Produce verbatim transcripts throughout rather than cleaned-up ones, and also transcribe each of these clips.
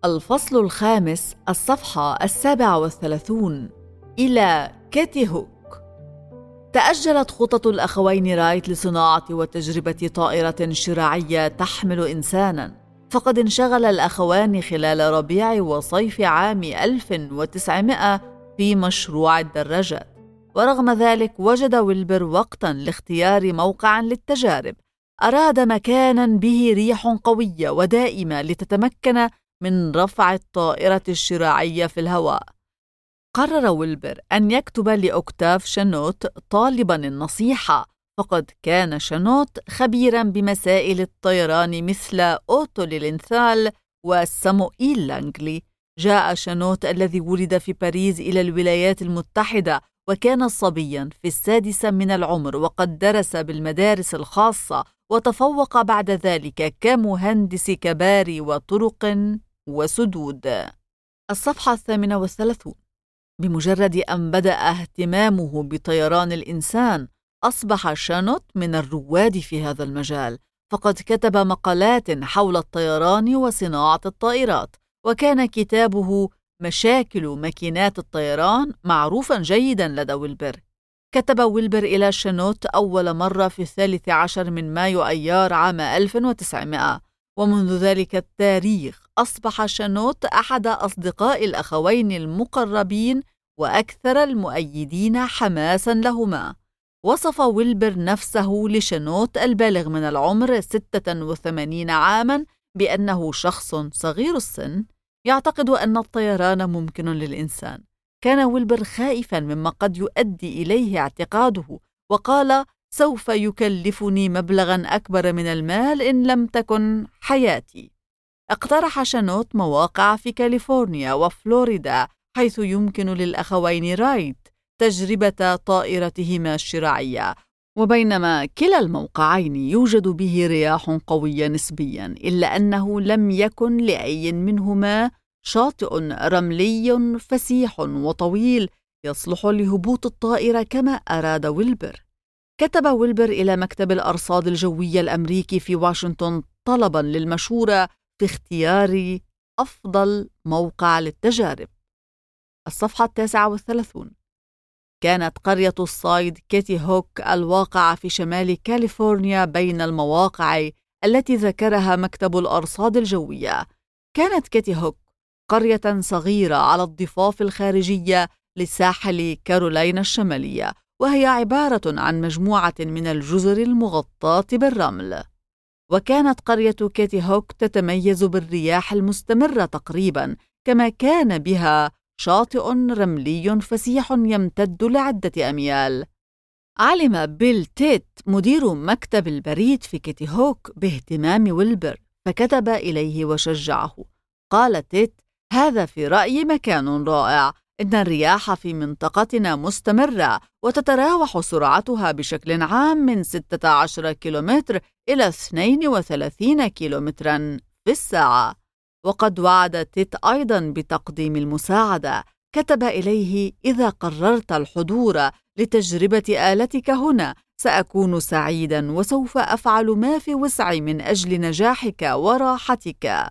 الفصل الخامس، الصفحة السابعة والثلاثون. إلى كيتي هوك. تأجلت خطط الأخوين رايت لصناعة وتجربة طائرة شراعية تحمل إنساناً، فقد انشغل الأخوان خلال ربيع وصيف عام ألف وتسعمائة في مشروع الدراجات. ورغم ذلك وجد ويلبر وقتاً لاختيار موقعاً للتجارب. أراد مكاناً به ريح قوية ودائمة لتتمكن من رفع الطائرة الشراعية في الهواء. قرر ويلبر أن يكتب لأوكتاف شانوت طالباً النصيحة، فقد كان شانوت خبيراً بمسائل الطيران مثل أوتو ليلينثال وساموئيل لانغلي. جاء شانوت الذي ولد في باريس إلى الولايات المتحدة، وكان صبياً في السادسة من العمر، وقد درس بالمدارس الخاصة وتفوق بعد ذلك كمهندس كباري وطرق وسدود. الصفحة الثامنة والثلاثون. بمجرد أن بدأ اهتمامه بطيران الإنسان، أصبح شانوت من الرواد في هذا المجال، فقد كتب مقالات حول الطيران وصناعة الطائرات، وكان كتابه مشاكل ماكينات الطيران معروفا جيدا لدى ويلبر. كتب ويلبر إلى شانوت أول مرة في الثالث عشر من مايو أيار عام ألف وتسعمائة، ومنذ ذلك التاريخ أصبح شانوت أحد أصدقاء الأخوين المقربين وأكثر المؤيدين حماساً لهما. وصف ويلبر نفسه لشانوت البالغ من العمر ستة وثمانين عاماً بأنه شخص صغير السن يعتقد أن الطيران ممكن للإنسان. كان ويلبر خائفاً مما قد يؤدي إليه اعتقاده، وقال: سوف يكلفني مبلغاً أكبر من المال إن لم تكن حياتي. اقترح شانوت مواقع في كاليفورنيا وفلوريدا حيث يمكن للأخوين رايت تجربة طائرتهما الشراعية، وبينما كلا الموقعين يوجد به رياح قوية نسبياً، إلا أنه لم يكن لأي منهما شاطئ رملي فسيح وطويل يصلح لهبوط الطائرة كما أراد ويلبر. كتب ويلبر إلى مكتب الأرصاد الجوية الأمريكي في واشنطن طلباً للمشورة في اختيار أفضل موقع للتجارب. الصفحة التاسعة والثلاثون. كانت قرية الصيد كيتي هوك الواقعة في شمال كاليفورنيا بين المواقع التي ذكرها مكتب الأرصاد الجوية. كانت كيتي هوك قرية صغيرة على الضفاف الخارجية لساحل كارولاينا الشمالية، وهي عبارة عن مجموعة من الجزر المغطاة بالرمل. وكانت قرية كيتي هوك تتميز بالرياح المستمرة تقريباً، كما كان بها شاطئ رملي فسيح يمتد لعدة أميال. علم بيل تيت مدير مكتب البريد في كيتي هوك باهتمام ويلبر، فكتب إليه وشجعه. قال تيت: هذا في رأيي مكان رائع، إن الرياح في منطقتنا مستمرة وتتراوح سرعتها بشكل عام من ستة عشر كيلومتر إلى اثنين وثلاثين كيلومتراً في الساعة. وقد وعد تيت أيضاً بتقديم المساعدة. كتب إليه: إذا قررت الحضور لتجربة آلتك هنا سأكون سعيداً، وسوف أفعل ما في وسعي من أجل نجاحك وراحتك.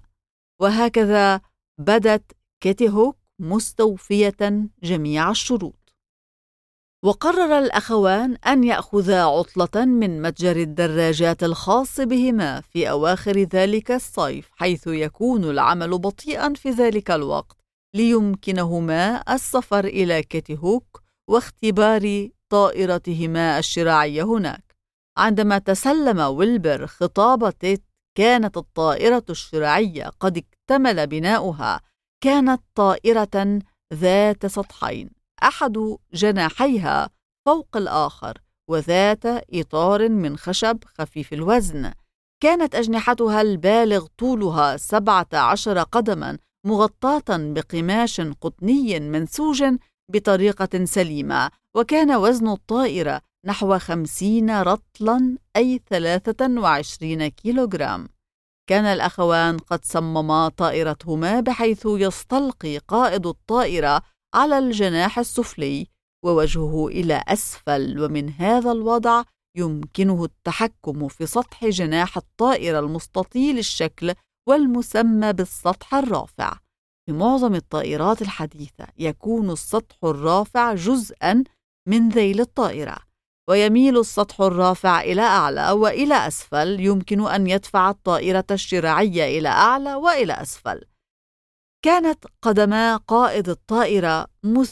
وهكذا بدت كيتي هوك مستوفية جميع الشروط. وقرر الأخوان أن يأخذا عطلة من متجر الدراجات الخاص بهما في أواخر ذلك الصيف، حيث يكون العمل بطيئا في ذلك الوقت، ليمكنهما السفر إلى كيتي هوك واختبار طائرتهما الشراعية هناك. عندما تسلم ويلبر خطاب تيت كانت الطائرة الشراعية قد اكتمل بناؤها. كانت طائرة ذات سطحين، أحد جناحيها فوق الآخر، وذات إطار من خشب خفيف الوزن. كانت أجنحتها البالغ طولها سبعة عشر قدماً مغطاة بقماش قطني منسوج بطريقة سليمة، وكان وزن الطائرة نحو خمسين رطلاً أي ثلاثة وعشرين كيلوغرام. كان الأخوان قد صمما طائرتهما بحيث يستلقي قائد الطائرة على الجناح السفلي ووجهه إلى أسفل، ومن هذا الوضع يمكنه التحكم في سطح جناح الطائرة المستطيل الشكل والمسمى بالسطح الرافع. في معظم الطائرات الحديثة يكون السطح الرافع جزءاً من ذيل الطائرة، ويميل السطح الرافع إلى أعلى وإلى أسفل، يمكن أن يدفع الطائرة الشراعية إلى أعلى وإلى أسفل. كانت قدما قائد الطائرة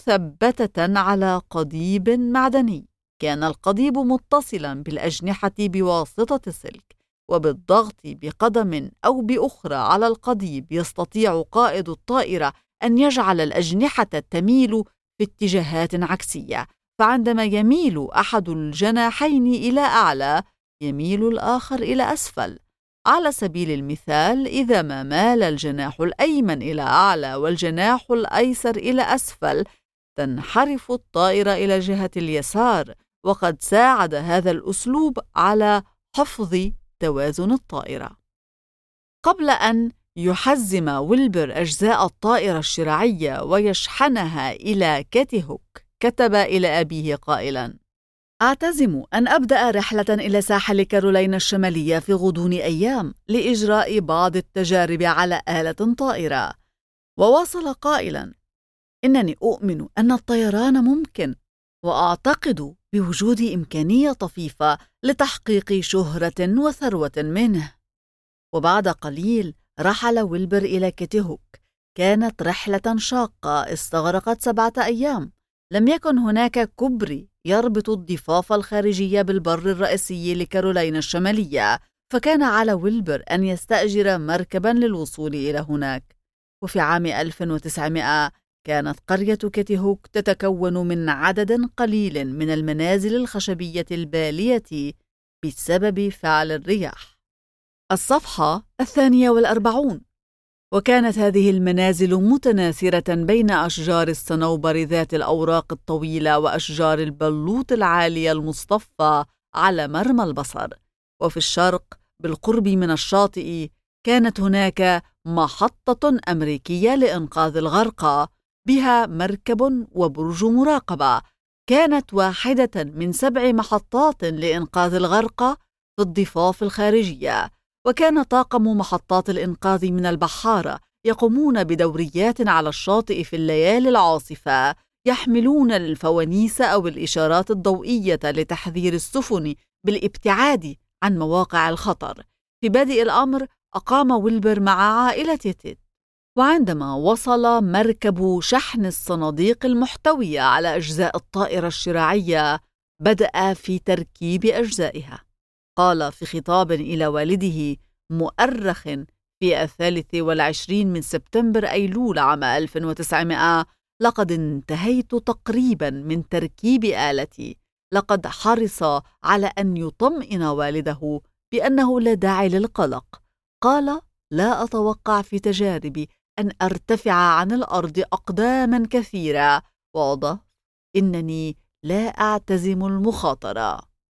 مثبتة على قضيب معدني، كان القضيب متصلاً بالأجنحة بواسطة سلك، وبالضغط بقدم أو بأخرى على القضيب يستطيع قائد الطائرة أن يجعل الأجنحة تميل في اتجاهات عكسية، فعندما يميل أحد الجناحين إلى أعلى يميل الآخر إلى أسفل. على سبيل المثال، إذا ما مال الجناح الأيمن إلى أعلى والجناح الأيسر إلى أسفل تنحرف الطائرة إلى جهة اليسار، وقد ساعد هذا الأسلوب على حفظ توازن الطائرة. قبل أن يحزم ويلبر أجزاء الطائرة الشراعية ويشحنها إلى كيتي هوك، كتب إلى أبيه قائلاً: أعتزم أن أبدأ رحلة إلى ساحل كارولاينا الشمالية في غضون أيام لإجراء بعض التجارب على آلة طائرة. وواصل قائلاً: إنني أؤمن أن الطيران ممكن، وأعتقد بوجود إمكانية طفيفة لتحقيق شهرة وثروة منه. وبعد قليل رحل ويلبر إلى كيتي هوك. كانت رحلة شاقة استغرقت سبعة أيام. لم يكن هناك كوبري يربط الضفاف الخارجية بالبر الرئيسي لكارولاينا الشمالية، فكان على ويلبر أن يستأجر مركباً للوصول إلى هناك. وفي عام ألف وتسعمائة كانت قرية كيتي هوك تتكون من عدد قليل من المنازل الخشبية البالية بسبب فعل الرياح. الصفحة الثانية والأربعون. وكانت هذه المنازل متناثرة بين أشجار الصنوبر ذات الأوراق الطويلة وأشجار البلوط العالية المصطفى على مرمى البصر. وفي الشرق بالقرب من الشاطئ كانت هناك محطة أمريكية لإنقاذ الغرقى بها مركب وبرج مراقبة. كانت واحدة من سبع محطات لإنقاذ الغرقى في الضفاف الخارجية. وكان طاقم محطات الإنقاذ من البحارة يقومون بدوريات على الشاطئ في الليالي العاصفة، يحملون الفوانيس أو الإشارات الضوئية لتحذير السفن بالابتعاد عن مواقع الخطر. في بادئ الأمر أقام ويلبر مع عائلة تيت، وعندما وصل مركب شحن الصناديق المحتوية على أجزاء الطائرة الشراعية بدأ في تركيب أجزائها. قال في خطاب إلى والده مؤرخ في الثالث والعشرين من سبتمبر أيلول عام ألف وتسعمائة: لقد انتهيت تقريبا من تركيب آلتي. لقد حرص على أن يطمئن والده بأنه لا داعي للقلق. قال: لا أتوقع في تجاربي أن أرتفع عن الأرض أقداما كثيرة. وأضاف: إنني لا أعتزم المخاطرة.